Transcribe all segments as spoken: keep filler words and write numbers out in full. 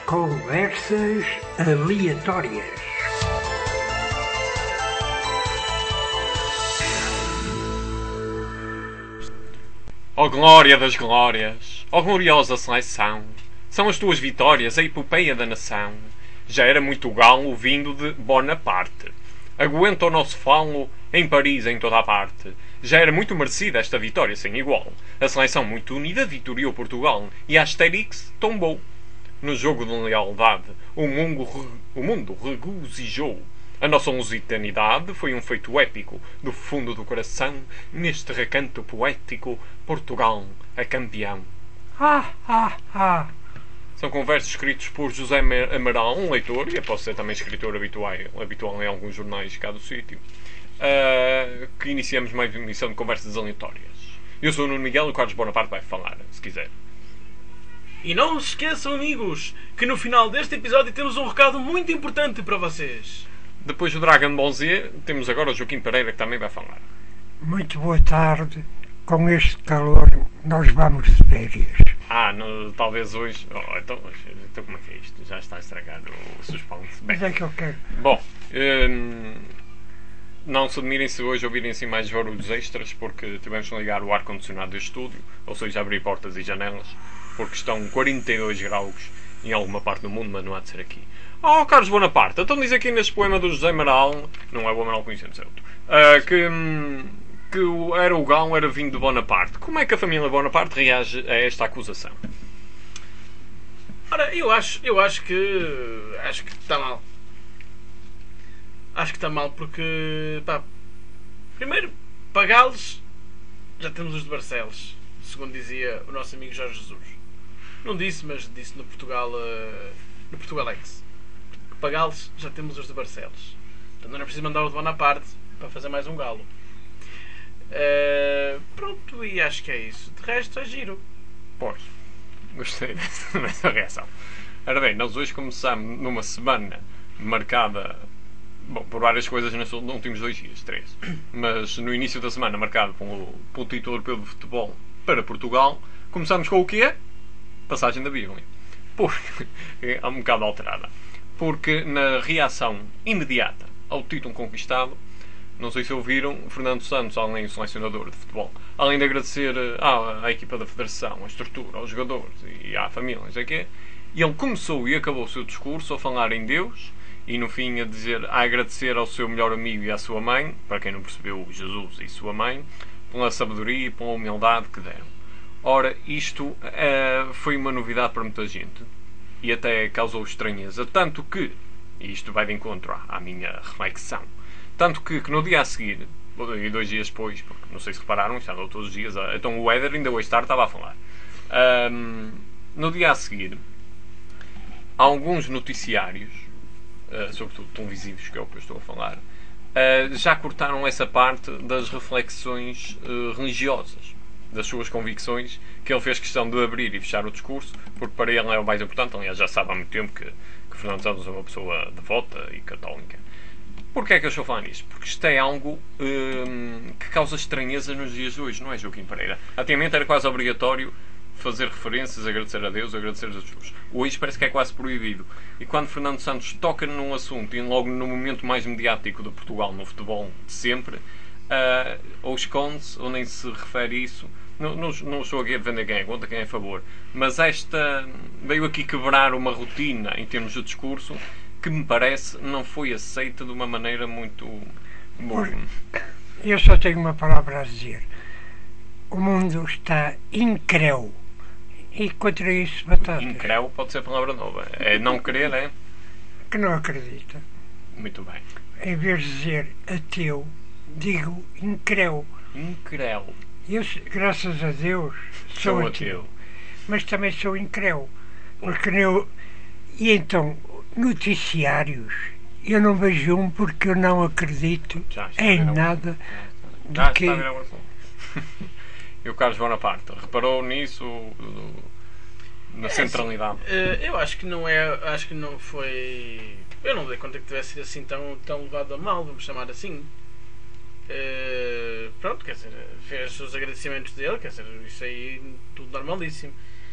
Conversas aleatórias. Ó glória das glórias, ó gloriosa seleção, são as tuas vitórias, a epopeia da nação. Já era muito galo vindo de Bonaparte, aguenta o nosso falo em Paris, em toda a parte. Já era muito merecida esta vitória sem igual. A seleção muito unida vitoriou Portugal e a Asterix tombou. No jogo de lealdade, o mundo, o mundo regozijou. A nossa lusitaniedade foi um feito épico. Do fundo do coração, neste recanto poético, Portugal é campeão. Ah, ah, ah. São conversos escritos por José Amaral, um leitor, e após ser também escritor habitual, habitual em alguns jornais cá do sítio, uh, que iniciamos mais uma emissão de conversas aleatórias. Eu sou o Nuno Miguel e o Carlos Bonaparte vai falar, se quiser. E não se esqueçam, amigos, que no final deste episódio temos um recado muito importante para vocês. Depois do Dragon Ball Z, temos agora o Joaquim Pereira que também vai falar. Muito boa tarde. Com este calor, nós vamos de férias. Ah, no, talvez hoje... Oh, então, então como é que é isto? Já está a estragar o suspense. Mas é que eu quero. Bom, hum, não se admirem se hoje ouvirem assim mais barulhos extras, porque tivemos de ligar o ar-condicionado do estúdio, ou seja, abrir portas e janelas, porque estão quarenta e dois graus em alguma parte do mundo, mas não há de ser aqui. Oh, Carlos Bonaparte, então diz aqui neste poema do José Amaral, não é o Amaral conhecemos, é outro, uh, que, hum, que era o galo, era vindo de Bonaparte. Como é que a família Bonaparte reage a esta acusação? Ora, eu acho, eu acho que acho que está mal. Acho que está mal porque, pá, primeiro, pagá-los, já temos os de Barcelos, segundo dizia o nosso amigo Jorge Jesus. Não disse, mas disse no Portugal, uh, no Portugalex. Pagá-los, já temos os de Barcelos. Portanto, não é preciso mandar o de Bonaparte para fazer mais um galo. Uh, pronto, e acho que é isso. De resto, é giro. Pois, gostei dessa, dessa reação. Ora bem, nós hoje começamos numa semana marcada, bom, por várias coisas nos últimos dois dias, três. Mas no início da semana, marcado pelo, pelo título europeu de futebol para Portugal, começamos com o quê? Passagem da Bíblia. Porque é um bocado alterada. Porque na reação imediata ao título conquistado, não sei se ouviram, Fernando Santos, além do selecionador de futebol, além de agradecer à, à equipa da Federação, à estrutura, aos jogadores e à família, não sei o quê, ele começou e acabou o seu discurso a falar em Deus e no fim a dizer, a agradecer ao seu melhor amigo e à sua mãe, para quem não percebeu, Jesus e sua mãe, pela sabedoria e pela humildade que deram. Ora, isto uh, foi uma novidade para muita gente e até causou estranheza, tanto que, e isto vai de encontro à, à minha reflexão, tanto que, que no dia a seguir, e dois dias depois, porque não sei se repararam, já andou todos os dias, então o Éder ainda hoje tarde estava a falar. Um, no dia a seguir, alguns noticiários, uh, sobretudo televisivos, que é o que eu estou a falar, uh, já cortaram essa parte das reflexões uh, religiosas, das suas convicções, que ele fez questão de abrir e fechar o discurso, porque para ele é o mais importante. Aliás, já sabe há muito tempo que, que Fernando Santos é uma pessoa devota e católica. Porquê é que eu estou a falar nisto? Porque isto é algo hum, que causa estranheza nos dias de hoje, não é, Joaquim Pereira? Antigamente era quase obrigatório fazer referências, agradecer a Deus, agradecer a Jesus. Hoje parece que é quase proibido. E quando Fernando Santos toca num assunto, e logo no momento mais mediático de Portugal, no futebol de sempre, uh, ou esconde-se, ou nem se refere a isso. Não, não, não estou aqui a defender quem é contra, quem é a favor. Mas esta veio aqui quebrar uma rotina em termos de discurso que me parece não foi aceita de uma maneira muito boa. Eu só tenho uma palavra a dizer. O mundo está incréu. E contra isso, batatas. Incréu pode ser a palavra nova. É não querer, é? Que não acredita. Muito bem. Em vez de dizer ateu, digo incréu. Incréu. Eu, graças a Deus, sou, sou ateu. ateu. Mas também sou incréu. Porque eu... E então, noticiários, eu não vejo um porque eu não acredito já, já em viram. nada do já que... Está e o Carlos Bonaparte reparou nisso na centralidade? É, eu acho que não é, acho que não foi, eu não dei conta que tivesse sido assim tão, tão levado a mal, vamos chamar assim. Uh, pronto, quer dizer, fez os agradecimentos dele, quer dizer, isso aí tudo normalíssimo.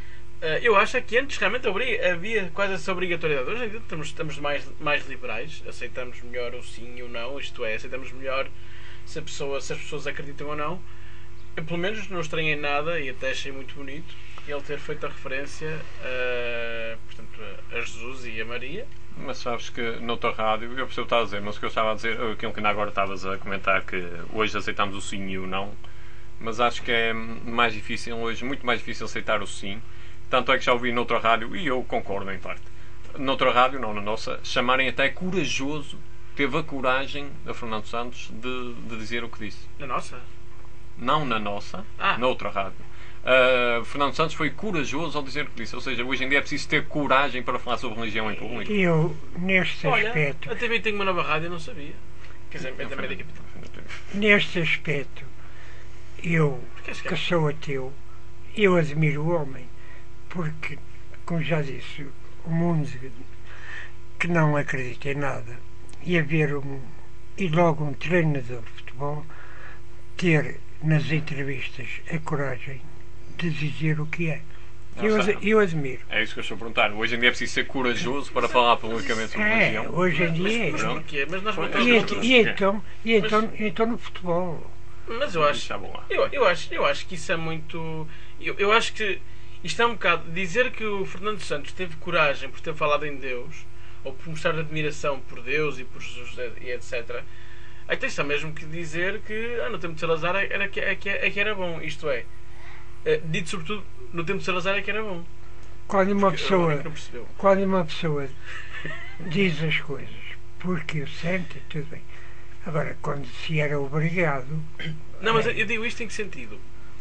Uh, eu acho que antes realmente havia quase essa obrigatoriedade. Hoje em dia estamos, estamos mais, mais liberais, aceitamos melhor o sim e o não, isto é, aceitamos melhor se, a pessoa, se as pessoas acreditam ou não. Eu, pelo menos, não estranhei nada e até achei muito bonito ele ter feito a referência a, portanto, a Jesus e a Maria. Mas sabes que noutra rádio, eu percebo o que estás a dizer, mas o que eu estava a dizer, aquilo que ainda agora estavas a comentar, que hoje aceitamos o sim e o não, mas acho que é mais difícil hoje, muito mais difícil aceitar o sim. Tanto é que já ouvi noutra rádio, e eu concordo em parte, noutra rádio, não na nossa, chamarem até corajoso, teve a coragem da Fernando Santos de, de dizer o que disse. Na nossa? Não na nossa, ah. noutra rádio. Uh, Fernando Santos foi corajoso ao dizer o que disse. Ou seja, hoje em dia é preciso ter coragem para falar sobre religião em público. Eu, neste Olha, aspecto... a T V tem uma nova rádio, eu não sabia. Quer dizer, é da Média Capital. Neste aspecto, eu, que sou ateu, eu admiro o homem. Porque, como já disse, o mundo que não acredita em nada e haver um, e logo um treinador de futebol ter nas entrevistas a coragem de dizer o que é. Eu, eu admiro. É isso que eu estou a perguntar. Hoje em dia é preciso ser corajoso para falar publicamente sobre religião. É, hoje em dia é. Mas, mas porquê? Mas nós e, e, e então, e então, mas, então no futebol. Mas eu acho, eu, eu acho, eu acho que isso é muito. Eu, eu acho que isto é um bocado. Dizer que o Fernando Santos teve coragem por ter falado em Deus, ou por mostrar admiração por Deus e por Jesus e etcétera. Até está mesmo que dizer que ah, no tempo de Salazar era que, é, que, é, que era bom. Isto é, é, dito sobretudo no tempo de Salazar é que era bom. Quando uma pessoa, quando uma pessoa diz as coisas porque o sente, tudo bem. Agora, quando se era obrigado. Não, mas é... eu digo isto em que sentido?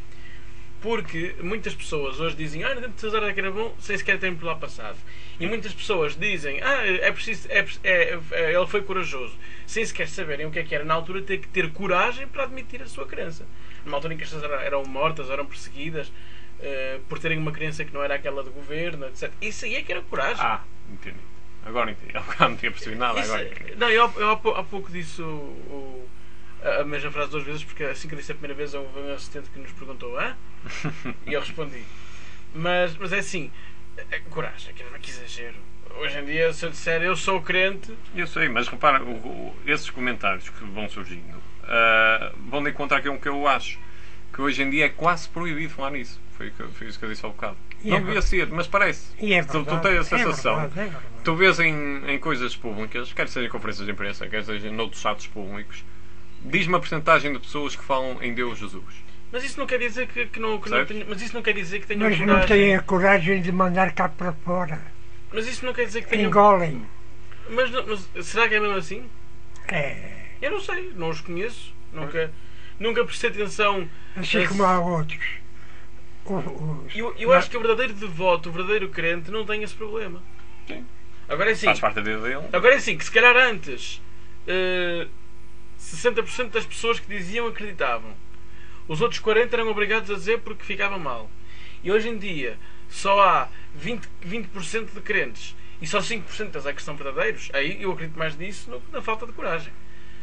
Porque muitas pessoas hoje dizem ah, no tempo de Salazar era que era bom, sem sequer terem por lá passado. E muitas pessoas dizem ah, é preciso, é, é, é, ele foi corajoso, sem sequer saberem o que é que era na altura, ter que ter coragem para admitir a sua crença. Numa altura em que as pessoas eram mortas, eram perseguidas uh, por terem uma crença que não era aquela do governo, etcétera. Isso aí é que era coragem. Ah, entendi. Agora entendi. Eu não tinha percebido nada. Isso, agora entendi. Não, eu, eu há pouco disse o, o, a mesma frase duas vezes, porque assim que eu disse a primeira vez houve um assistente que nos perguntou ah? E eu respondi. Mas, mas é assim, é, coragem, que, que exagero. Hoje em dia, se eu disser eu sou crente... Eu sei, mas repara, o, o, esses comentários que vão surgindo uh, vão de encontro àquilo que eu acho. Que hoje em dia é quase proibido falar nisso. Foi, foi isso que eu disse há bocado. E não é devia ser, mas parece. E é verdade, tu, tu tens a sensação. É verdade, é verdade. Tu vês em, em coisas públicas, quer seja em conferências de imprensa, quer seja noutros atos públicos, diz uma porcentagem de pessoas que falam em Deus Jesus. Mas isso não quer dizer que, que não, que não tenha, mas isso não quer dizer que tenham mas coragem. Mas não têm a coragem de mandar cá para fora. Mas isso não quer dizer que tenham... Engolem. Mas, mas será que é mesmo assim? É. Eu não sei, não os conheço. Nunca, nunca prestei atenção. Assim como há outros. Os, eu eu acho que o verdadeiro devoto, o verdadeiro crente, não tem esse problema. Sim. Agora é assim. Faz parte da vida dele. Agora é assim, que se calhar antes uh, sessenta por cento das pessoas que diziam acreditavam. Os outros quarenta por cento eram obrigados a dizer porque ficava mal. E hoje em dia só há vinte, vinte por cento de crentes e só cinco por cento é que são verdadeiros. Aí eu acredito mais nisso do que na falta de coragem.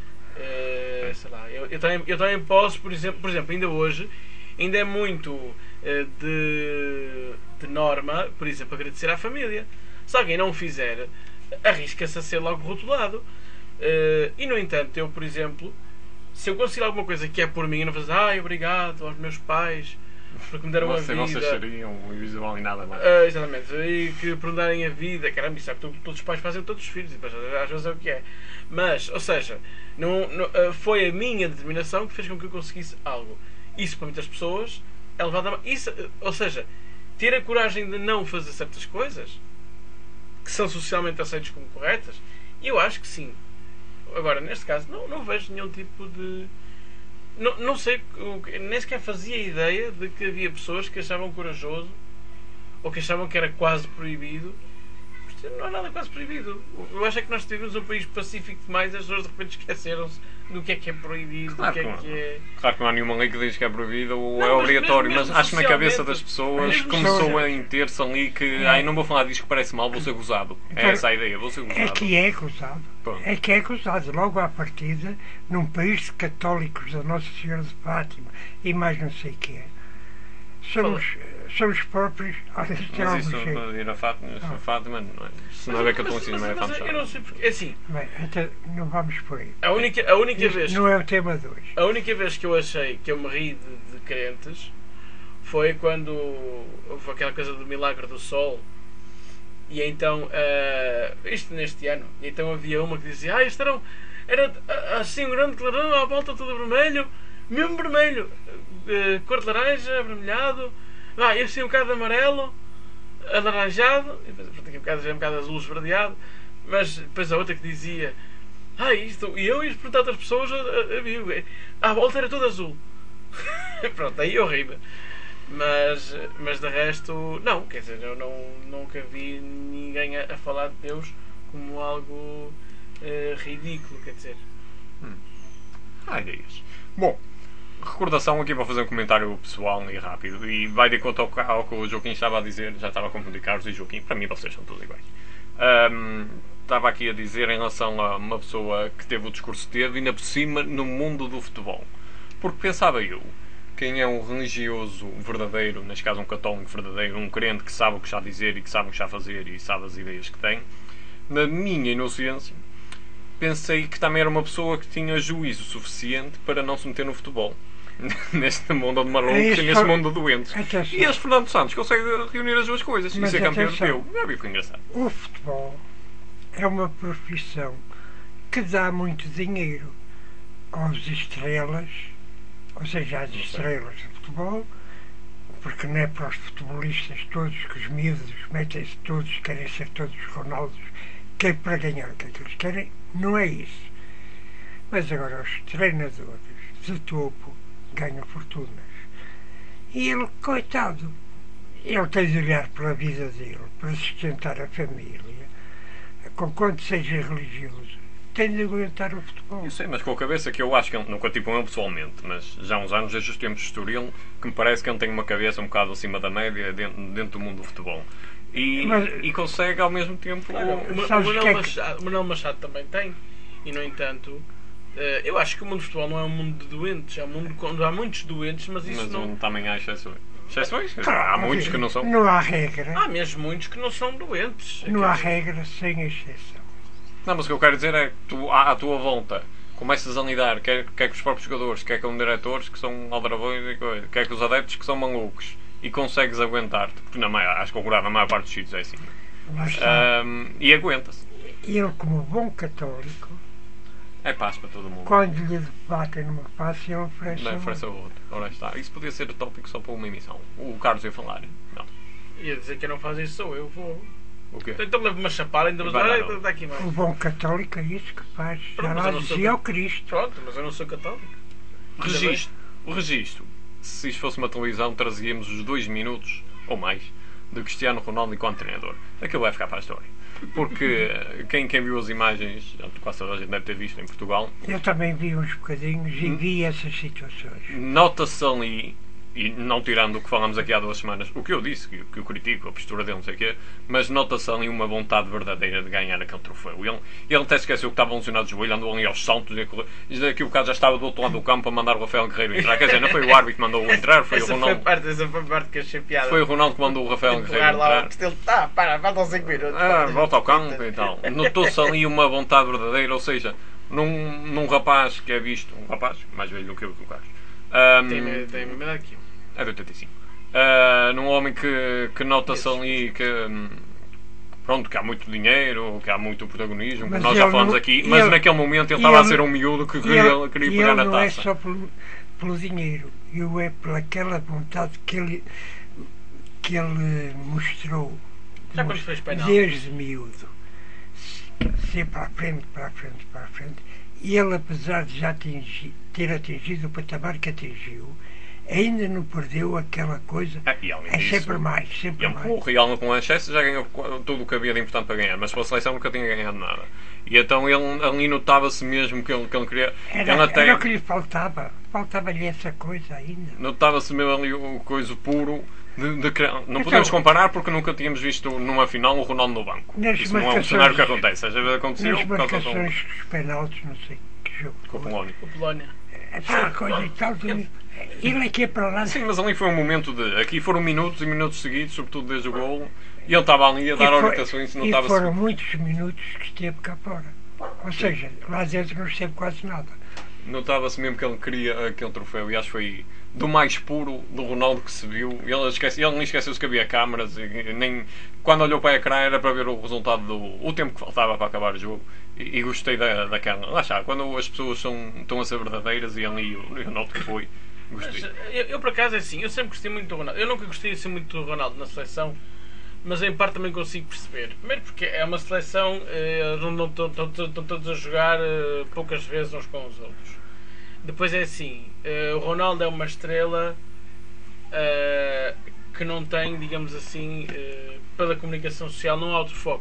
Uh, sei lá, eu, eu, também, eu também posso, por exemplo, por exemplo, ainda hoje, ainda é muito uh, de, de norma, por exemplo, agradecer à família. Se alguém não o fizer, arrisca-se a ser logo rotulado. Uh, e no entanto, eu, por exemplo, se eu conseguir alguma coisa que é por mim, eu não faço ai, obrigado aos meus pais porque me deram Você, a vida. Vocês seriam invisual e nada mais. Uh, exatamente. E que por me darem a vida, caramba, isso é que todos os pais fazem todos os filhos, e depois, às vezes é o que é. Mas, ou seja, não, não, uh, foi a minha determinação que fez com que eu conseguisse algo. Isso para muitas pessoas é levado a... Isso, uh, ou seja, ter a coragem de não fazer certas coisas que são socialmente aceitas como corretas, eu acho que sim. Agora, neste caso, não, não vejo nenhum tipo de... Não, não sei, nem sequer fazia ideia de que havia pessoas que achavam corajoso ou que achavam que era quase proibido. Não há nada quase proibido. Eu acho é que nós tivemos um país pacífico demais, as pessoas de repente esqueceram-se do que é que é proibido, claro do que é que que é... Claro que não há nenhuma lei que diz que é proibido ou não, é mas obrigatório, mesmo, mesmo mas acho que na cabeça das socialmente, pessoas começou a inter-se ali que É. ai, não vou falar disto que parece mal, vou ser gozado. É Então, essa a ideia, vou ser gozado. É que é gozado. Pronto. É que é gozado. Logo à partida, num país de católicos da Nossa Senhora de Fátima e mais não sei o que é. Somos, são os próprios. Olha, isto é Mas algo isso jeito. de ir a Fátima, a Fátima não é. Se não é que eu estou ensinando, é mas, mas, eu não Fátima. sei porque. É assim, Bem, então não vamos por aí. a única, a única Isto vez. não é o tema de hoje. A única vez que eu achei que eu me ri de, de crentes foi quando houve aquela coisa do milagre do sol. E então, eh, isto neste ano, e então havia uma que dizia: Ah, isto era, era ah, assim um grande clarão, à volta tudo vermelho, mesmo vermelho, eh, cor de laranja, avermelhado, ah, e assim um bocado amarelo, alaranjado, e depois aqui um bocado, já um bocado azul esverdeado, mas depois a outra que dizia: Ah, isto, e eu ia perguntar a outras pessoas, a, a, a, à volta era tudo azul. Pronto, aí eu ri-me. Mas, mas de resto, não, quer dizer, eu não, nunca vi ninguém a, a falar de Deus como algo eh, ridículo, quer dizer. Hum. Ah, ideias. Bom, recordação aqui para fazer um comentário pessoal e rápido. E vai de conta ao, ao que o Joaquim estava a dizer, já estava a confundir Carlos e Joaquim, para mim vocês são todos iguais. Um, estava aqui a dizer em relação a uma pessoa que teve o discurso que teve, ainda por cima no mundo do futebol. Porque pensava eu, quem é um religioso verdadeiro, neste caso um católico verdadeiro, um crente que sabe o que está a dizer e que sabe o que está a fazer e sabe as ideias que tem, na minha inocência, pensei que também era uma pessoa que tinha juízo suficiente para não se meter no futebol. Neste mundo de malucos É e isso, neste mundo de doentes. atenção. E este Fernando Santos consegue reunir as duas coisas e Mas ser campeão atenção. europeu. Já vi que engraçado. O futebol é uma profissão que dá muito dinheiro aos estrelas, ou seja, às sei. estrelas de futebol, porque não é para os futebolistas todos, que os miúdos metem-se todos, querem ser todos Ronaldos, que é para ganhar o que é que eles querem, não é isso. Mas agora os treinadores de topo ganham fortunas. E ele, coitado, ele tem de olhar pela vida dele, para sustentar a família, com quanto seja religioso, tem de aguentar o futebol. Eu sei, mas com a cabeça que eu acho que ele, nunca tive com ele pessoalmente, mas já há uns anos, desde os tempos de Estoril, que me parece que ele tem uma cabeça um bocado acima da média dentro, dentro do mundo do futebol. E, Mas- e consegue ao mesmo tempo. Olha, o Ma- o Sabes Manuel que é que- Machado, o Manuel Machado também tem, e no entanto, eh, eu acho que o mundo do futebol não é um mundo de doentes, é um mundo quando há muitos doentes, mas isso Mas não. um, também há exceções. Exceções? Claro, Há muitos que não são. Não há regra. Há mesmo muitos que não são doentes. Não Quer há dizer, regra sem exceção. Não, mas o que eu quero dizer é que tu, à, à tua volta, começas a lidar, quer, quer com os próprios jogadores, quer com diretores que são aldrabões e coisa, quer com os adeptos que são malucos, e consegues aguentar-te, porque na maior, acho que o na maior parte dos sítios é assim. Lá está. Ahm, e aguenta-se. Ele, como bom católico, É paz para todo mundo. quando lhe batem numa face, ele oferece Não um- oferece a outro. Ora está. Isso podia ser tópico só para uma emissão. O Carlos ia falar. Não. Ia dizer que eu não faço isso, sou eu, vou. O quê? Então levo uma chapada, ainda vou Vai dizer, dar "Olha, um." está aqui mais. O bom católico é isso que faz. Já Pronto, mas lá eu não sou dizia ca- o Cristo. Pronto, mas eu não sou católico. Ainda Registro. O registro. Se isto fosse uma televisão, trazíamos os dois minutos, ou mais, de Cristiano Ronaldo enquanto treinador. Aquilo vai ficar para a história. Porque quem, quem viu as imagens, quase toda a gente deve ter visto em Portugal, Eu também vi uns bocadinhos Hum. e vi essas situações. nota-se ali, e não tirando o que falámos aqui há duas semanas, o que eu disse, que, que eu critico, a postura dele, não sei o quê, mas nota-se ali uma vontade verdadeira de ganhar aquele troféu. Ele, ele até esqueceu que estava lesionado de joelho, andou ali aos saltos e a correr. E daqui o caso já estava do outro lado do campo a mandar o Rafael Guerreiro entrar. Quer dizer, não foi o árbitro que mandou-o entrar, foi o essa, foi Ronaldo. parte, essa foi a parte que achei piada. Foi o Ronaldo que mandou o Rafael Guerreiro Empurrar lá o entrar. Castelo. Tá, para, faltam cinco minutos. Ah, volta ao campo e tal. Notou-se ali uma vontade verdadeira, ou seja, num, num rapaz que é visto, um rapaz mais velho do que eu, do Carlos. Ahm, Tem, tem mesmo aqui. É de oitenta e cinco. Ah, num homem que, que nota-se ali que, hum, pronto, que há muito dinheiro, que há muito protagonismo, que Mas nós já ele falamos não- aqui, e mas ele- naquele momento ele e estava a ele- ser um miúdo que E queria, ele, queria e pegar ele na não é taça. só pelo, pelo dinheiro, eu é pelaquela vontade que ele, que ele mostrou Já quando fez penal. desde miúdo. Sempre para a frente, para a frente, para a frente. E ele, apesar de já atingir, ter atingido o patamar que atingiu, ainda não perdeu aquela coisa. Ah, e além É disso, sempre mais, sempre ele, mais. o Real com o Manchester já ganhou tudo o que havia de importante para ganhar, mas pela seleção nunca tinha ganhado nada. E então ele ali notava-se mesmo que ele, que ele queria. Era, ele até, era o que lhe faltava. Faltava-lhe essa coisa ainda. Notava-se mesmo ali o coisa puro. De, de, criar- não Então- podemos comparar porque nunca tínhamos visto numa final o Ronaldo no banco. Nas Isso não é um marcações- cenário que acontece. Às vezes aconteceu Nas por causa de um- marcações dos penaltis, não sei que jogo. com o Polónia. O Polónia. aquela coisa e tal. Tudo. Ele é que é para lá. Sim, mas ali foi um momento de. Aqui foram minutos e minutos seguidos, sobretudo desde o golo, e ele estava ali a dar foi, orientações e não e estava foram seguro. muitos minutos que esteve cá fora. Ou seja, lá dentro não esteve quase nada. Notava-se mesmo que ele queria aquele troféu, e acho que foi do mais puro do Ronaldo que se viu. Ele, esquece, ele nem esqueceu-se que havia câmaras, e nem, quando olhou para o ecrã era para ver o resultado do o tempo que faltava para acabar o jogo. E, e gostei da, daquela. Lá está, quando as pessoas são, estão a ser verdadeiras, e ali o Ronaldo que foi. Gostei. Mas, eu, eu, por acaso, é assim, eu sempre gostei muito do Ronaldo. Eu nunca gostei assim muito do Ronaldo na seleção, mas em parte também consigo perceber. Primeiro porque é uma seleção, eh, não, não, estão, estão todos a jogar eh, poucas vezes uns com os outros. Depois é assim, eh, o Ronaldo é uma estrela eh, que não tem, digamos assim, eh, pela comunicação social, não há outro foco.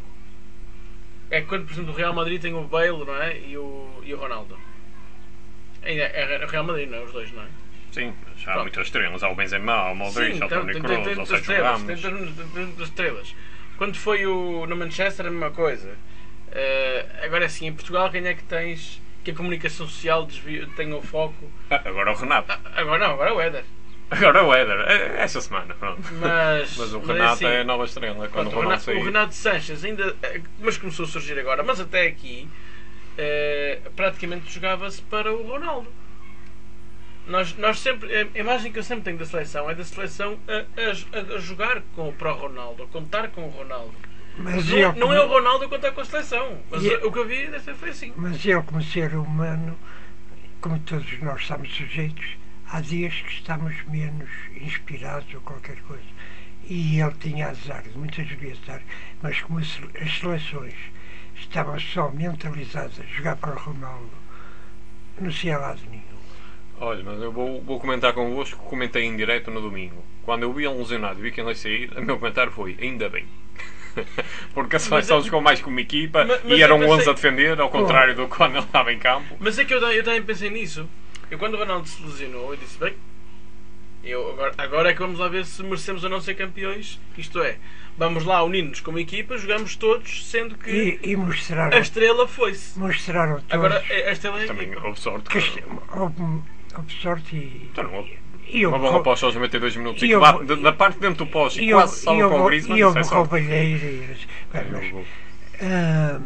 É quando, por exemplo, o Real Madrid tem o Bale, não é? E o, e o Ronaldo. É, é o Real Madrid, não é? Os dois, não é? Sim, mas há Pronto. muitas estrelas. Há o Benzema, há o Modric, há o Toni Kroos, há o Sérgio estrelas, Ramos. tem muitas estrelas. Quando foi o, no Manchester, a mesma coisa. Uh, agora é assim, em Portugal, quem é que tens que a comunicação social desvia, tenha o foco? Ah, agora o Renato. Ah, agora não, agora é o Éder. Agora o Éder. É, essa semana, pronto. Mas, Mas o mas Renato assim, é a nova estrela. Quando pronto, o o, Ronaldo Renato, sair. o Renato Sanches ainda, mas começou a surgir agora, mas até aqui uh, praticamente jogava-se para o Ronaldo. Nós, nós sempre, a imagem que eu sempre tenho da seleção é da seleção a, a, a jogar com, para o Ronaldo, a contar com o Ronaldo. Mas não, ele, não é o Ronaldo a contar com a seleção, mas E- o que eu vi desta foi assim. mas ele, como ser humano, como todos nós estamos sujeitos, há dias que estamos menos inspirados ou qualquer coisa. E ele tinha azar, muitas vezes azar, mas como as sele- as seleções estavam só mentalizadas a jogar para o Ronaldo, não se ia a lado nenhum. Olha, mas eu vou, vou comentar convosco, comentei em direto no domingo. Quando eu vi ele lesionado e vi que ele ia sair, o meu comentário foi, ainda bem. Porque a seleção Mas- jogou mais como equipa Mas- mas e eram eu pensei- onze a defender, ao contrário do que quando ele estava em campo. Mas é que eu, eu também pensei nisso. Eu quando o Ronaldo se lesionou, eu disse, bem, eu, agora, agora é que vamos lá ver se merecemos ou não ser campeões. Isto é, vamos lá unir-nos como equipa, jogamos todos, sendo que E, e mostraram, a estrela foi-se. mostraram todos Agora a estrela é a Também equipa. houve sorte. que Que, este- houve, houve sorte e, então, não houve. e Uma houve bola pós aos noventa e dois minutos e e que houve- bate da, da parte dentro do pós e e quase houve- salva e para o houve- Griezmann. e Isso houve é sorte. roubalheiras. Bem, mas, Houve. ah,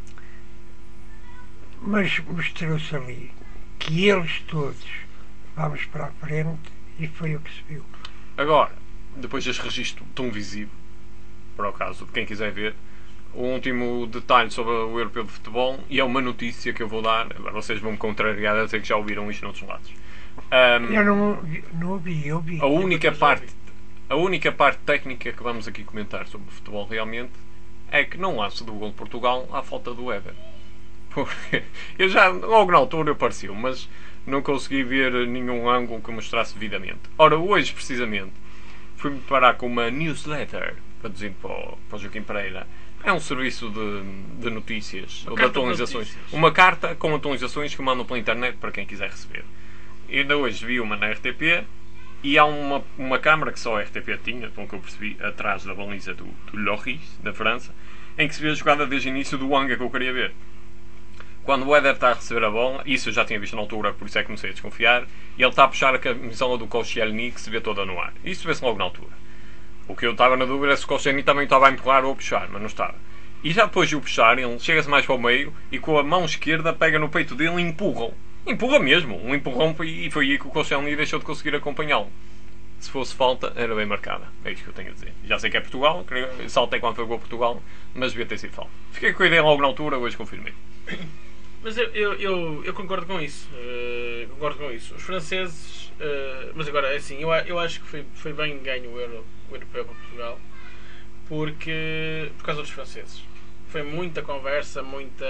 mas mostrou-se ali que eles todos vamos para a frente e foi o que se viu. Agora, depois deste registro tão visível, para o caso de quem quiser ver, o último detalhe sobre o Europeu de Futebol, e é uma notícia que eu vou dar, agora vocês vão me contrariar a dizer que já ouviram isto noutros lados. Ahm, Eu não, não ouvi, eu ouvi. a única já parte a única parte técnica que vamos aqui comentar sobre o futebol realmente é que não lance do gol de Portugal à falta do Éder. Porque eu já, logo na altura eu pareceu, mas não consegui ver nenhum ângulo que mostrasse devidamente. Ora, hoje precisamente fui-me parar com uma newsletter, traduzindo para o, para o Joaquim Pereira. É um serviço de, de notícias, Uma ou de carta de atualizações. notícias. Uma carta com atualizações que mandam pela internet para quem quiser receber. E ainda hoje vi uma na R T P e há uma, uma câmara que só a R T P tinha, pelo que eu percebi, atrás da baliza do, do Lloris, da França, em que se vê a jogada desde o início do ângulo que eu queria ver. Quando o Éder está a receber a bola, isso eu já tinha visto na altura, por isso é que comecei a desconfiar, e ele está a puxar a camisola do Koscielny, que se vê toda no ar. Isso vê-se logo na altura. O que eu estava na dúvida é se o Koscielny também estava a empurrar ou a puxar, mas não estava. E já depois de o puxar, ele chega-se mais para o meio e com a mão esquerda pega no peito dele e empurra-o. Empurra mesmo, um empurrão foi, e foi aí que o Koscielny deixou de conseguir acompanhá-lo. Se fosse falta, era bem marcada. É isto que eu tenho a dizer. Já sei que é Portugal, saltei quando foi o gol Portugal, mas devia ter sido falta. Fiquei com a ideia logo na altura, hoje confirmei. Mas eu, eu, eu, eu concordo com isso. Uh, concordo com isso. Os franceses. Uh, mas agora, é assim, eu, eu acho que foi, foi bem ganho o, Euro, o Europeu para Portugal. Porque. Por causa dos franceses. Foi muita conversa, muita.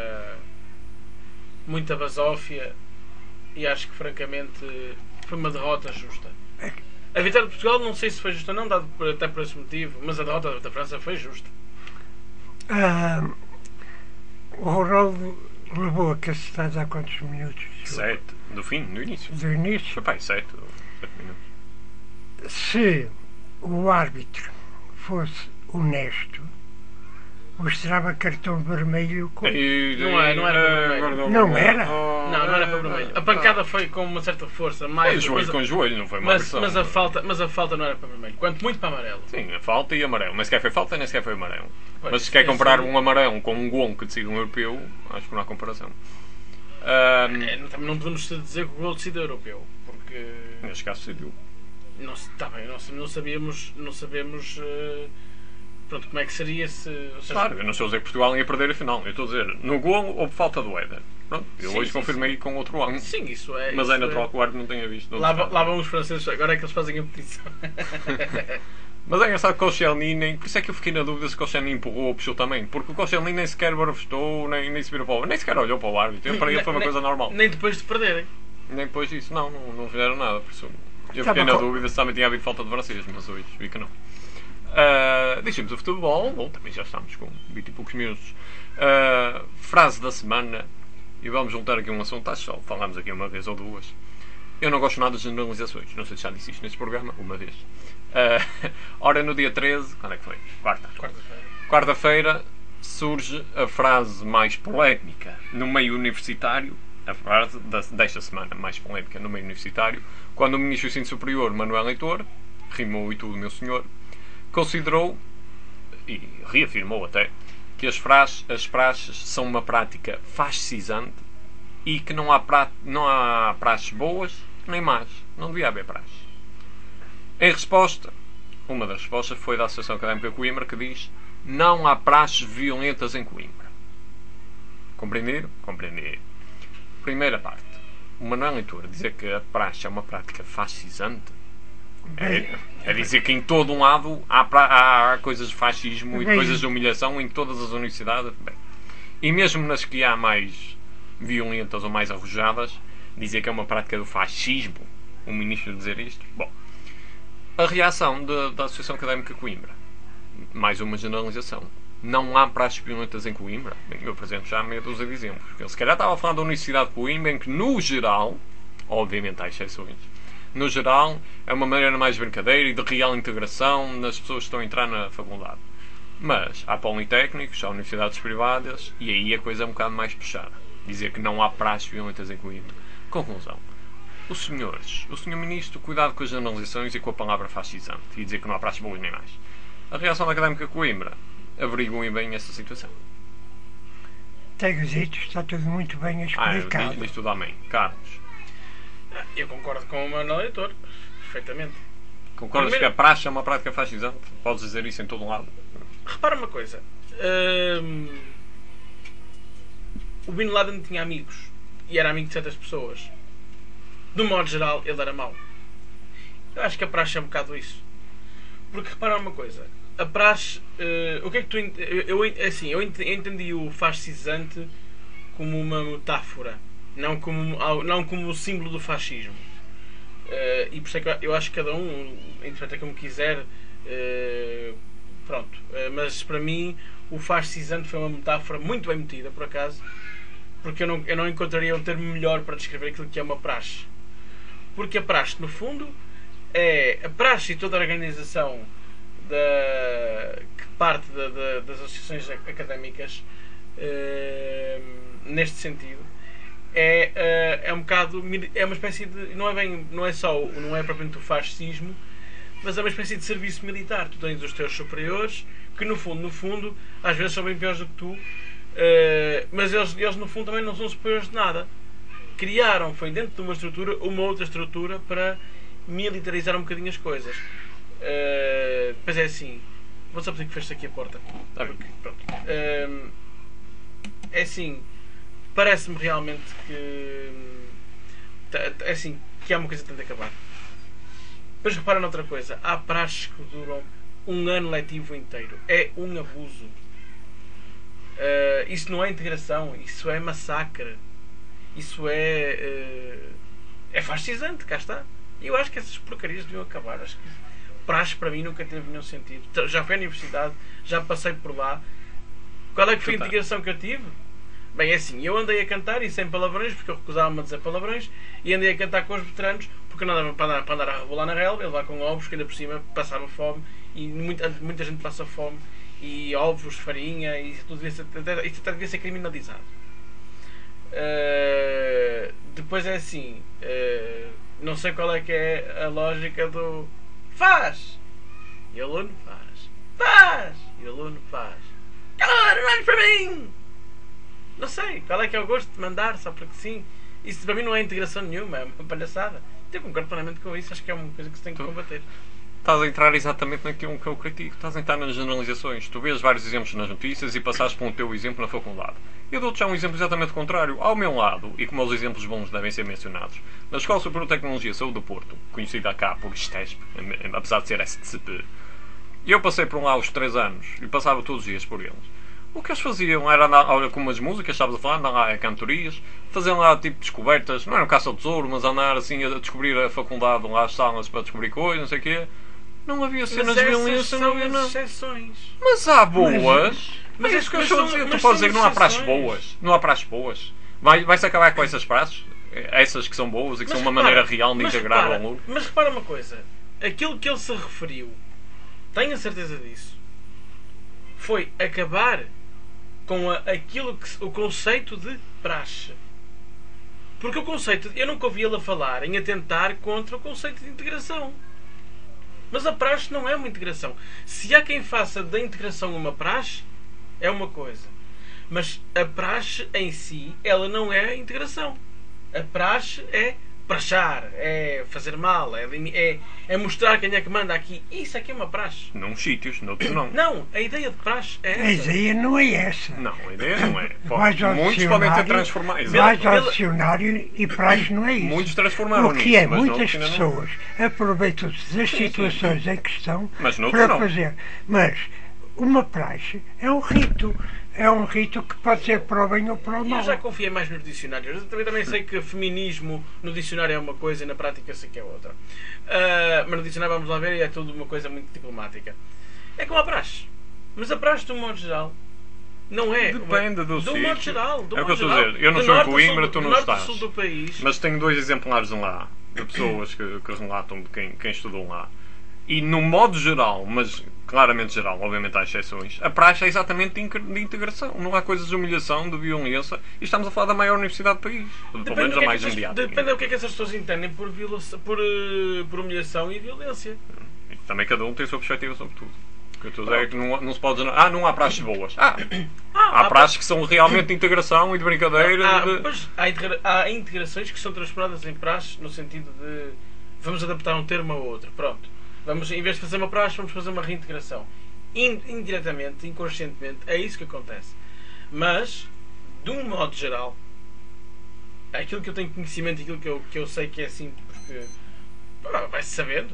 Muita basófia. E acho que, francamente, foi uma derrota justa. A vitória de Portugal, não sei se foi justa ou não, dado por, até por esse motivo, mas a derrota da França foi justa. Ah, o Ronaldo levou a cacetada há quantos minutos? Sete. Do fim, do início. Do início. Foi pai, sete ou sete minutos. Se o árbitro fosse honesto, mostrava cartão vermelho. Com... E- Não é- não era para vermelho. Não era? Oh, Não, não era para vermelho. A pancada foi com uma certa força, mais Foi joelho mas, com joelho, não foi uma mas, agressão. mas a falta, mas a falta não era para vermelho. Quanto muito para amarelo. Sim, a falta e amarelo. Nem sequer foi falta, nem sequer foi amarelo. Pois, Mas se quer esse- comparar um amarelo com um gol que decide um europeu, acho que não há comparação. Ahm, É, não, também não podemos dizer que o gol decide europeu, porque neste caso decidiu. não, se- tá bem, não, se- não sabíamos, não sabemos eh, pronto, como é que seria se. Ou seja, Claro, eu não estou a dizer que Portugal ia perder a final. Eu estou a dizer, no gol houve falta do Éder. Pronto, eu Sim, hoje sim, confirmei com outro ângulo. Sim, isso é. Mas isso é natural que o árbitro não tenha visto. Lá, va- lá vão os franceses, agora é que eles fazem a petição. Mas é engraçado que o Koscielny, nem, por isso é que eu fiquei na dúvida se o Koscielny empurrou ou puxou também. Porque o Koscielny nem sequer barafustou, nem, nem se virou para o nem sequer olhou para o árbitro. Para ele foi uma Nem- coisa normal. Nem depois de perderem. Nem depois disso, não, não, não fizeram nada. Por isso, eu Estava fiquei na co- dúvida se também tinha havido falta de braceiros, mas hoje vi que não. Uh, deixemos o futebol, bom, também já estamos com vinte e poucos minutos. Uh, frase da semana, e vamos juntar aqui um assunto, acho que só falámos aqui uma vez ou duas. Eu não gosto nada de generalizações, não sei se já disse isto neste programa, uma vez. Uh, ora, no dia treze, quando é que foi? Quarta. Quarta-feira. Quarta-feira surge a frase mais polémica no meio universitário, a frase da- desta semana mais polémica no meio universitário, quando o Ministro do Ensino Superior, Manuel Leitor, rimou e tudo, meu senhor, considerou, e reafirmou até, que as, fras, as praxes são uma prática fascisante e que não há, pra, não há praxes boas nem más. Não devia haver praxes. Em resposta, uma das respostas foi da Associação Académica de Coimbra, que diz: não há praxes violentas em Coimbra. Compreenderam? Compreenderam. Primeira parte. O Manuel Leitor dizer que a praxe é uma prática fascisante é, é dizer que em todo um lado há, pra, há coisas de fascismo e Bem, coisas de humilhação em todas as universidades. Bem, e mesmo nas que há mais violentas ou mais arrojadas, dizer que é uma prática do fascismo, o ministro dizer isto. Bom, a reação de, da Associação Académica de Coimbra, mais uma generalização. Não há praxes violentas em Coimbra. Bem, eu apresento já meia dúzia de exemplos. Ele se calhar estava a falar da Universidade de Coimbra, em que no geral, obviamente há exceções, no geral é uma maneira mais de brincadeira e de real integração nas pessoas que estão a entrar na faculdade. Mas há politécnicos, há universidades privadas e aí a coisa é um bocado mais puxada. Dizer que não há praxes violentas em Coimbra. Conclusão. Os senhores, o senhor Ministro, cuidado com as generalizações e com a palavra fascisante e dizer que não há praxes boas nem mais. A reação da Académica de Coimbra averiguem bem essa situação. Tegozito, está tudo muito bem Ah, explicado. diz, diz tudo amém. Carlos, Eu concordo com o Manuel Leitor, perfeitamente. concordas Primeiro- que a praxe é uma prática fascisante? Podes dizer isso em todo lado. Repara uma coisa. hum, o Bin Laden tinha amigos. E era amigo de certas pessoas. De um modo geral, ele era mau. Eu acho que a praxe é um bocado isso. Porque repara uma coisa. A praxe... eh, o que é que tu... ent- Eu, eu, assim, eu ent- eu entendi o fascisante como uma metáfora. Não como, al- não como o símbolo do fascismo. Eh, e por isso é que eu- eu acho que cada um interpreta como quiser. eh, pronto. Eh, mas para mim o fascisante foi uma metáfora muito bem metida, por acaso. Porque eu não, eu não encontraria um termo melhor para descrever aquilo que é uma praxe. Porque a praxe, no fundo, é a praxe e toda a organização da, que parte da, da, das associações académicas eh, neste sentido é, eh, é um bocado, é uma espécie de, não é bem, não é só, não é propriamente o fascismo, mas é uma espécie de serviço militar. Tu tens os teus superiores que no fundo, no fundo, às vezes são bem piores do que tu, eh, mas eles, eles no fundo também não são superiores de nada. Criaram, foi dentro de uma estrutura, uma outra estrutura para militarizar um bocadinho as coisas. Uh, pois é assim, vou só pedir que feche aqui a porta. Tá bem. Pronto. Uh, é assim, parece-me realmente que é assim, que há uma coisa que tem de acabar. Depois repara noutra coisa, há praxes que duram um ano letivo inteiro. É um abuso. Uh, isso não é integração, isso é massacre. Isso é uh, é fascisante, cá está. E eu acho que essas porcarias deviam acabar. Acho que praxe para mim nunca teve nenhum sentido. Já fui à universidade, já passei por lá. Qual é que foi a integração que eu tive? Bem, é assim, eu andei a cantar e sem palavrões, porque eu recusava-me a dizer palavrões, e andei a cantar com os veteranos, porque não dava para andar, para andar a rebolar na relva, e levar com ovos, que ainda por cima passava fome, e muita, muita gente passa fome, e ovos, farinha, e isso, tudo devia ser, isso até devia ser criminalizado. Uh, depois é assim, uh, não sei qual é que é a lógica do faz e o aluno faz, faz e o aluno faz. Calor, olhe para mim! Não sei qual é que é o gosto de mandar só porque sim. Isso para mim não é integração nenhuma, é uma palhaçada. Eu concordo plenamente com isso, acho que é uma coisa que se tem que combater. Estás a entrar exatamente naquilo que eu critico. Estás a entrar nas generalizações. Tu vês vários exemplos nas notícias e passaste por um teu exemplo na faculdade. Eu dou-te já um exemplo exatamente contrário. Ao meu lado, e como os exemplos bons devem ser mencionados, na Escola Superior de Tecnologia Saúde do Porto, conhecida cá por STESP, apesar de ser S T C P, eu passei por lá aos três anos e passava todos os dias por eles. O que eles faziam era andar com umas músicas, sabes a falar, andar lá a cantorias, faziam lá tipo descobertas, não era um caça ao tesouro, mas andar assim a descobrir a faculdade, lá as salas para descobrir coisas, não sei o quê. Não havia cenas de violência, não havia nada. Mas há boas. Mas é isso que eu estou a dizer. Tu podes dizer que não há praxes boas. Não há praxes boas. Vai, vai-se acabar com essas praxes? Essas que são boas e que mas são uma repara, maneira real de integrar repara, o aluno? Mas repara uma coisa. Aquilo que ele se referiu, tenho a certeza disso, foi acabar com a, aquilo que, o conceito de praxe. Porque o conceito, eu nunca ouvi ele a falar em atentar contra o conceito de integração. Mas a praxe não é uma integração. Se há quem faça da integração uma praxe, é uma coisa. Mas a praxe em si, ela não é a integração. A praxe é praxar, é fazer mal, é, é, é mostrar quem é que manda aqui. Isso aqui é uma praxe. Num sítios, noutros não. Não, a ideia de praxe é essa. A ideia não é essa. Não, a ideia não é. Pode, muitos podem ter transformado. Vais ao dicionário e praxe não é isso. Muitos transformaram o que é, nisso, muitas não, pessoas aproveitam-se das situações em questão mas para não. fazer. Mas uma praxe é um rito. É um rito que pode ser para o bem ou para o mal. Eu já confiei mais nos dicionários. Eu também, também sei que feminismo no dicionário é uma coisa e na prática sei que é outra. Uh, mas no dicionário vamos lá ver e é tudo uma coisa muito diplomática. É como a praxe. Mas a praxe, de um modo geral, não é. Depende do sítio. De um modo geral. É o que eu estou a dizer. Eu não sou em Coimbra, tu não estás. Sul do país. Mas tenho dois exemplares lá de pessoas que, que relatam de quem, quem estudou lá. E no modo geral, mas claramente geral, obviamente há exceções, a praxe é exatamente de integração. Não há coisas de humilhação, de violência. E estamos a falar da maior universidade do país. Pelo menos a mais imediata. Depende do que é que essas pessoas entendem por, por, por humilhação e violência. E também cada um tem a sua perspectiva sobre tudo. O que eu estou a dizer é que não, não se pode dizer, ah, não há praxes boas. Ah, ah há praxes que são realmente de integração e de brincadeira. Há, de... Mas há, integra há integrações que são transformadas em praxes no sentido de vamos adaptar um termo a outro. Pronto. Vamos, em vez de fazer uma praxe, vamos fazer uma reintegração. Indiretamente, inconscientemente, é isso que acontece. Mas, de um modo geral, aquilo que eu tenho conhecimento e aquilo que eu, que eu sei que é assim, porque vai-se sabendo,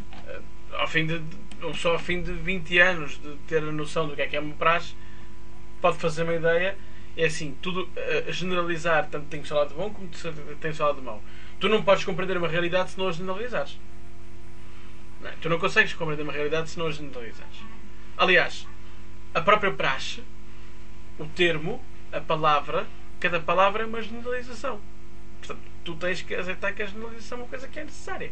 ao fim de, ou só ao fim de vinte anos de ter a noção do que é que é uma praxe, pode fazer uma ideia. É assim, tudo a generalizar, tanto tem o seu lado bom como tem o seu lado mau. Tu não podes compreender uma realidade se não a generalizares. Não, tu não consegues compreender uma realidade se não a generalizares. Aliás, a própria praxe, o termo, a palavra, cada palavra é uma generalização. Portanto, tu tens que aceitar que a generalização é uma coisa que é necessária.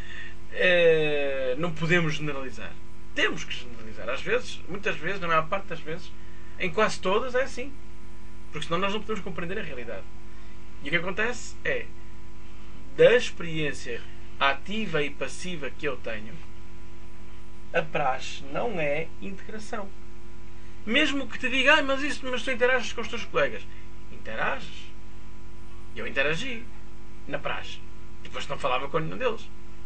É, não podemos generalizar. Temos que generalizar. Às vezes, muitas vezes, na maior parte das vezes, em quase todas é assim. Porque senão nós não podemos compreender a realidade. E o que acontece é, da experiência ativa e passiva que eu tenho, a praxe não é integração. Mesmo que te diga, ah, mas isso, mas tu interages com os teus colegas. Interages. Eu interagi na praxe. Depois não falava com nenhum deles.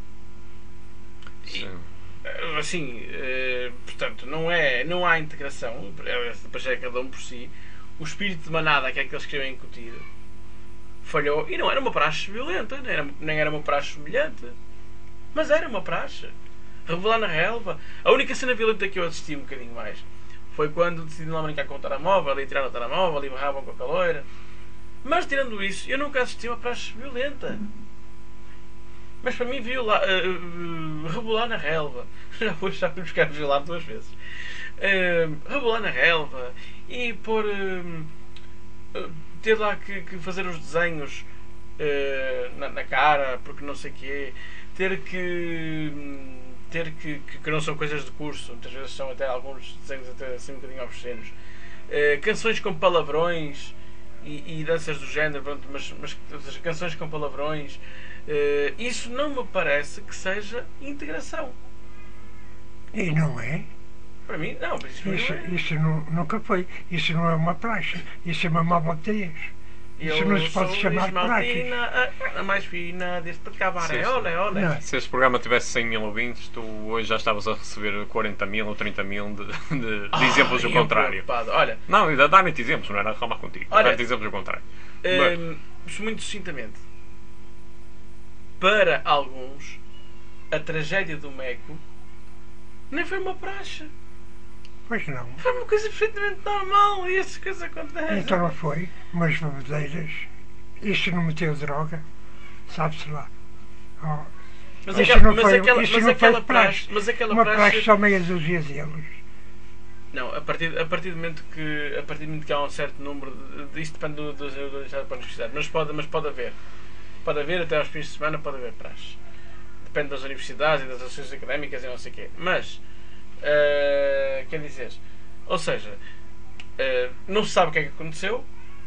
Sim. E, assim, portanto, não, é, não há integração. Depois é cada um por si. O espírito de manada que é que eles queriam incutir falhou. E não era uma praxe violenta, nem era, nem era uma praxe humilhante. Mas era uma praxe. Revelar na relva. A única cena violenta que eu assisti um bocadinho mais foi quando decidiram lá brincar com o telemóvel e tiraram o telemóvel e barravam com a caloira. Mas tirando isso, eu nunca assisti uma praxe violenta. Mas para mim, violar, uh, uh, rebolar na relva. Já fui já buscar violar duas vezes. Uh, rebolar na relva e pôr. Uh, uh, ter lá que, que fazer os desenhos uh, na, na cara, porque não sei o quê. Ter que. Uh, ter que, que, que não são coisas de curso, muitas vezes são até alguns desenhos até assim um bocadinho obscenos. Uh, canções com palavrões e, e danças do género, pronto, mas, mas ou seja, canções com palavrões, uh, isso não me parece que seja integração. E não é? Para mim, não. Mas isso Isso, não é. isso nu- nunca foi. Isso não é uma praxe. Isso é uma malbatez. Isso Eu não se pode sou chamar Luís praxe. Maltina, a, a mais fina deste cabaré. Sim, sim. Olé, olé. Não. Se este programa tivesse cem mil ouvintes, tu hoje já estavas a receber quarenta mil ou trinta mil de, de, de exemplos do Ai, eu contrário. preocupado. Olha, Não, ainda dá-me exemplos, não era a reclamar contigo. Olha, Dá-me exemplos do contrário. hum, muito sucintamente, para alguns, a tragédia do Meco nem foi uma praxe. Pois não. Foi uma coisa perfeitamente normal e essas coisas acontecem. Então não foi. Mas bebedeiras. Isso não meteu droga. Sabe-se lá. Oh, Mas isso aquela, não mas foi, aquela, isso mas não aquela foi praxe, praxe. mas aquela Uma praxe, praxe só meia dúzia deles. não, a partir, a partir do momento que a partir do momento que há um certo número de, de, isso depende do, do, do, do estado para universidade, mas pode, mas pode haver. Pode haver até aos fins de semana pode haver praxe. Depende das universidades e das associações académicas e não sei o quê. Mas uh, quer dizer, ou seja, uh, não se sabe o que é que aconteceu,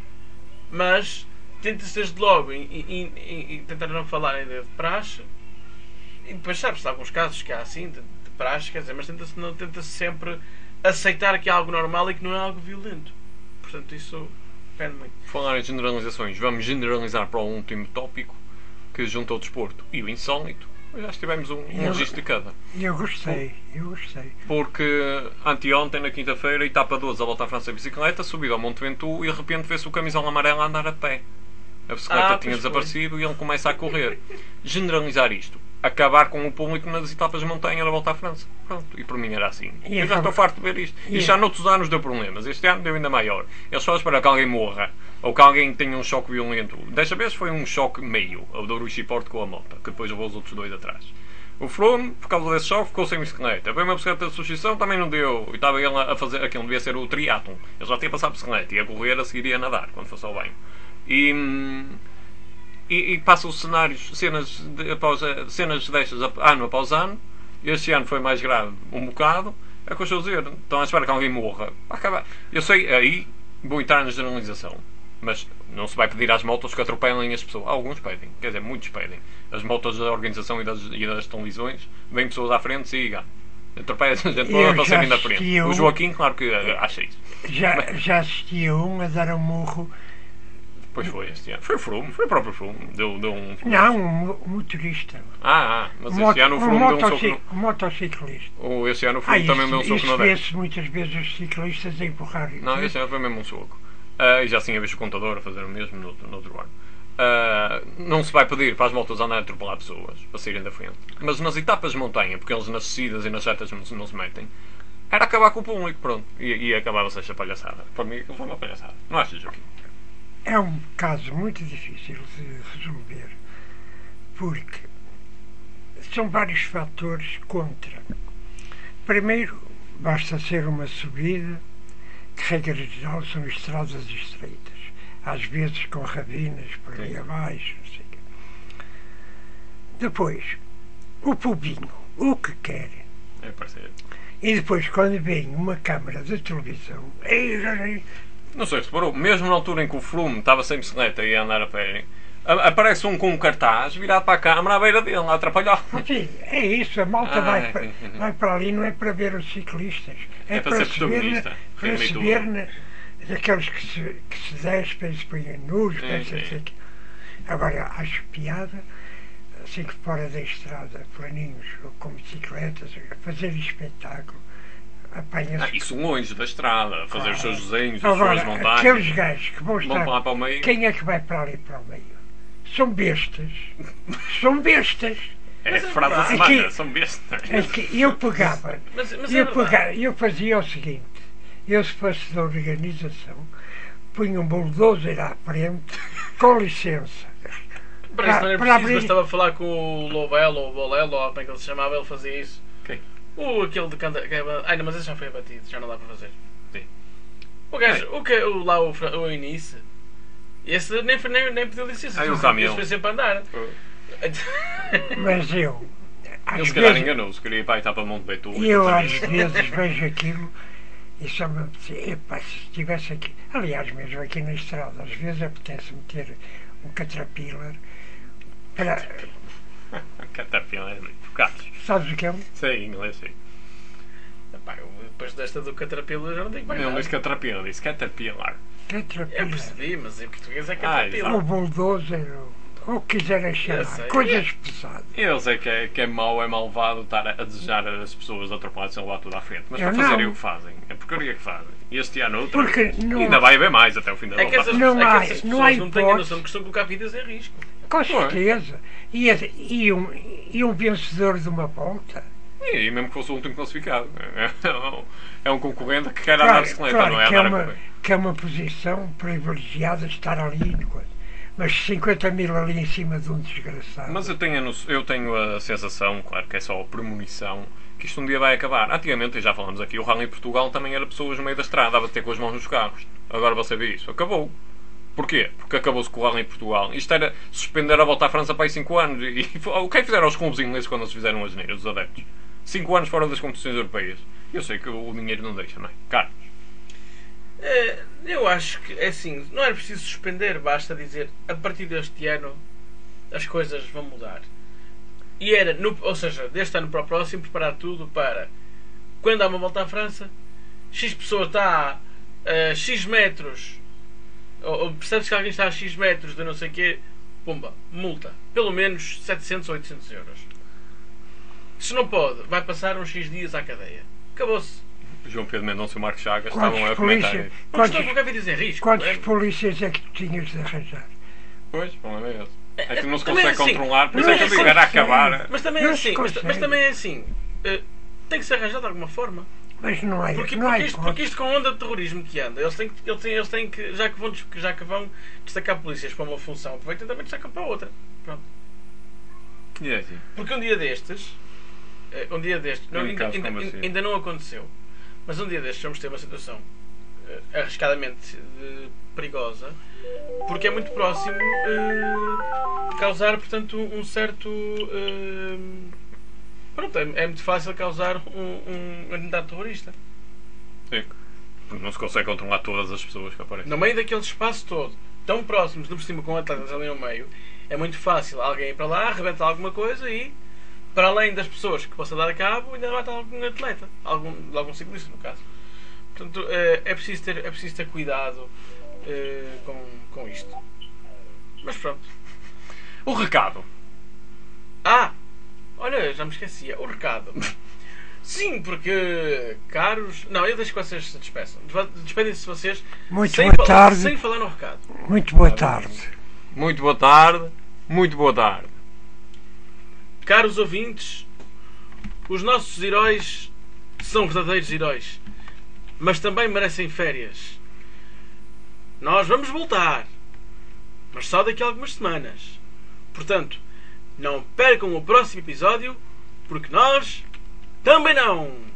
mas tenta-se desde logo e, e, e, e tentar não falar ainda de praxe. E depois sabe-se alguns casos que há assim de, de praxe, quer dizer, mas tenta-se não tenta-se sempre aceitar que é algo normal e que não é algo violento. Portanto, isso depende muito. Falar em generalizações, vamos generalizar para o último tópico que junta o desporto e o insólito. Já tivemos um, um Eu- registro de cada. E eu gostei. Eu gostei. Porque anteontem, na quinta-feira, etapa doze, a volta à França de bicicleta, subido ao Monte Ventoux e de repente vê-se o camisola amarela a andar a pé. A bicicleta Ah, tinha pois foi. desaparecido e ele começa a correr. Generalizar isto. Acabar com o público nas etapas de montanha da volta à França. Pronto. E por mim era assim. E eu já acaba- estou farto de ver isto. E- Isto já noutros anos deu problemas. Este ano deu ainda maior. Eles só esperam que alguém morra. Ou que alguém tenha um choque violento. Desta vez foi um choque meio. O do Rui Porte com a moto. Que depois levou os outros dois atrás. O Froome, por causa desse choque, ficou sem bicicleta. Veio uma bicicleta de substituição, também não deu. E estava ele a fazer aquilo, devia ser o triatlon. Ele já tinha passado a bicicleta, ia correr, a seguir ia nadar, quando fosse ao banho. E, hum, e, e passam os cenários, cenas, de, após, cenas destas ano após ano. Este ano foi mais grave, um bocado. É o que eu estou a dizer. Estão à espera que alguém morra. Vai acabar. Eu sei, aí vou entrar na generalização. Mas não se vai pedir às motos que atropelem as pessoas. Alguns pedem, quer dizer, muitos pedem. As motos da organização e das, e das televisões, vêm pessoas à frente, siga. Atropelem a gente Eu toda para já ser vindo à frente. assisti a O um- Joaquim, claro que eh, acha isso. Já, já assisti a um a dar um murro. Depois foi este ano. Foi o Froome, foi o próprio Froome. Deu, deu um. Não, um mo- motorista. Ah, ah, mas Um este moto- ano o um Froome deu um soco motoci- no. um motociclista. Ou este ano o Ah, Froome isso, também deu um soco isso na dez. vê-se muitas vezes os ciclistas a empurrar. Não, este ano foi mesmo um soco. Ah, e já tinha visto o contador a fazer o mesmo no, outro- no outro ano. Ah, não se vai pedir para as motos andarem a atropelar pessoas para saírem da frente. Mas nas etapas de montanha, porque eles nas descidas e nas setas não, se- não se metem, era acabar com o público, pronto. E, e acabava-se esta palhaçada. Para mim, aquilo foi uma palhaçada. Não achas, Joaquim? É um caso muito difícil de resolver, porque são vários fatores contra. Primeiro, basta ser uma subida, que regra geral são estradas estreitas, às vezes com rabinas por ali Sim. abaixo, não sei o quê. Depois, o pubinho, o que quer. É parceiro. E depois, quando vem uma câmara de televisão, ei, ei, Não sei se reparou, mesmo na altura em que o Froome estava sem bicicleta e ia andar a pé, a- aparece um com um cartaz virado para a câmara à beira dele, a atrapalhar. Sim, é isso, a malta Ah, vai, pa- sim, sim, sim. vai para ali não é para ver os ciclistas, é, É para ser se ver, protagonista, na- que para é se meio ver tudo. na- daqueles que se, que se despem, se põem nus, Sim, pensa sim. assim que- Agora, acho piada, assim que fora da estrada, planinhos ou com bicicletas, a fazer espetáculo, apanha-se. Ah, isso longe da estrada, a fazer os seus desenhos, as Agora, suas montagens. aqueles gajos que vão Vão estar. para lá para o meio. Quem é que vai para ali para o meio? São bestas. São bestas. É Mas a é frase da verdade. semana, Aqui- são bestas. É que eu pegava, Mas, mas é eu, verdade. pegava, eu fazia o seguinte, eu se fosse da organização, punha um bulldozer à frente, com licença. Para isso não era para preciso, abrir- bastava falar com o Lobelo ou o Bolelo, ou como é que ele se chamava, ele fazia isso. Quem? O aquele de canta. que é- Ai não, mas esse já foi abatido, já não dá para fazer. Sim. O gajo, o que o, lá o, Fra- o Eunice, esse nem, foi- nem, nem pediu licença, Ah, e o esse caminhão? foi sempre a andar. Mas eu, às Ele se calhar vezes, enganou-se, queria ir para a etapa Monte Betul. eu às vezes vejo aquilo e só me apetece, epá, se estivesse aqui, aliás, mesmo aqui na estrada, às vezes apetece-me ter um caterpillar para, Caterpillar, bocados. sabes o que é um? Sei, inglês, sei. Epá, eu, depois desta do Caterpillar já não digo mais Não nada. disse Caterpillar, disse Caterpillar. Eu Caterpillar, percebi, mas em português é Ah, Caterpillar. ou bulldozer, ou o que quiserem chamar, sei. coisas pesadas. Eu sei que é, que é mau, é malvado estar a, a desejar as pessoas atropeladas sem levar tudo à frente. Mas Eu para fazerem não. o que fazem, é porcaria que fazem. E este ano outra. Porque não- Ainda vai haver mais até o fim da É que volta. essas, Não é que há- essas não pessoas há não têm a hipótese. noção de que estão a colocar vidas em risco. Com certeza. E, é- e, um, e um vencedor de uma volta. E mesmo que fosse o último classificado. É, um- é um concorrente que quer andar de Claro, bicicleta, claro não é que, é andar a uma, correr. que é uma posição privilegiada estar ali. coisa. Mas cinquenta mil ali em cima de um desgraçado. Mas eu tenho, a no- eu tenho a sensação, claro que é só premonição, que isto um dia vai acabar. Antigamente, e já falamos aqui, o Rally Portugal também era pessoas no meio da estrada a bater com as mãos nos carros. Agora você vê isso. Acabou. Porquê? Porque acabou-se com o Rally Portugal. Isto era suspender a volta à França para aí cinco anos. E, e o que é que fizeram os clubes ingleses quando eles fizeram as neiras, os adeptos? cinco anos fora das competições europeias. Eu sei que o dinheiro não deixa, não é? Carlos. É, eu acho que é assim, não era preciso suspender, basta dizer a partir deste ano as coisas vão mudar. E era, no, ou seja, deste ano para o próximo, preparar tudo para quando há uma volta à França, X pessoa está a X metros, ou, ou percebes que alguém está a X metros de não sei o quê, pumba, multa. Pelo menos setecentos ou oitocentos euros. Se não pode, vai passar uns X dias à cadeia. Acabou-se. João Pedro Mendonça e o Marcos Chagas Quantos estavam a comentar polícia- isso. Não estou a Quantos, colocar vidas em risco. quantos é? polícias é que tu tinhas de arranjar? Pois, o problema é esse. É que não se Também consegue assim, controlar, por isso não é que eu se digo, era consegue. acabar. Mas também é Não assim, se mas, consegue. mas também é assim. eh, tem que ser arranjado de alguma forma. Mas não é, Porque, não há porque, isto, porque hipótese. isto com a onda de terrorismo que anda, eles têm que, eles têm, eles têm que já, que vão, des- já que vão destacar polícias para uma função, aproveitam também destacam para outra. Pronto. E é assim. Porque um dia destes, eh, um dia destes, não, Um ainda, caso ainda, como assim. ainda não aconteceu, mas um dia destes vamos ter uma situação eh, arriscadamente eh, perigosa, porque é muito próximo eh, de causar, portanto, um certo. eh, pronto, é, é muito fácil causar um, um atentado terrorista. Sim. Porque não se consegue controlar todas as pessoas que aparecem. No meio daquele espaço todo, tão próximos, de por cima com atletas ali no meio, é muito fácil alguém ir para lá, arrebentar alguma coisa e, para além das pessoas que possa dar a cabo, ainda vai estar algum atleta, algum, algum ciclista no caso. Portanto, é, é, preciso, ter, é preciso ter cuidado eh, com, com isto. Mas pronto. O recado. Ah! Olha, já me esquecia. O recado. Sim, porque, caros... Não, eu deixo que vocês se despeçam. Despedem-se vocês Muito sem, boa fal- tarde. sem falar no recado. Muito boa tarde. Muito boa tarde. Muito boa tarde. Caros ouvintes, os nossos heróis são verdadeiros heróis, mas também merecem férias. Nós vamos voltar, mas só daqui a algumas semanas. Portanto, não percam o próximo episódio, porque nós também não!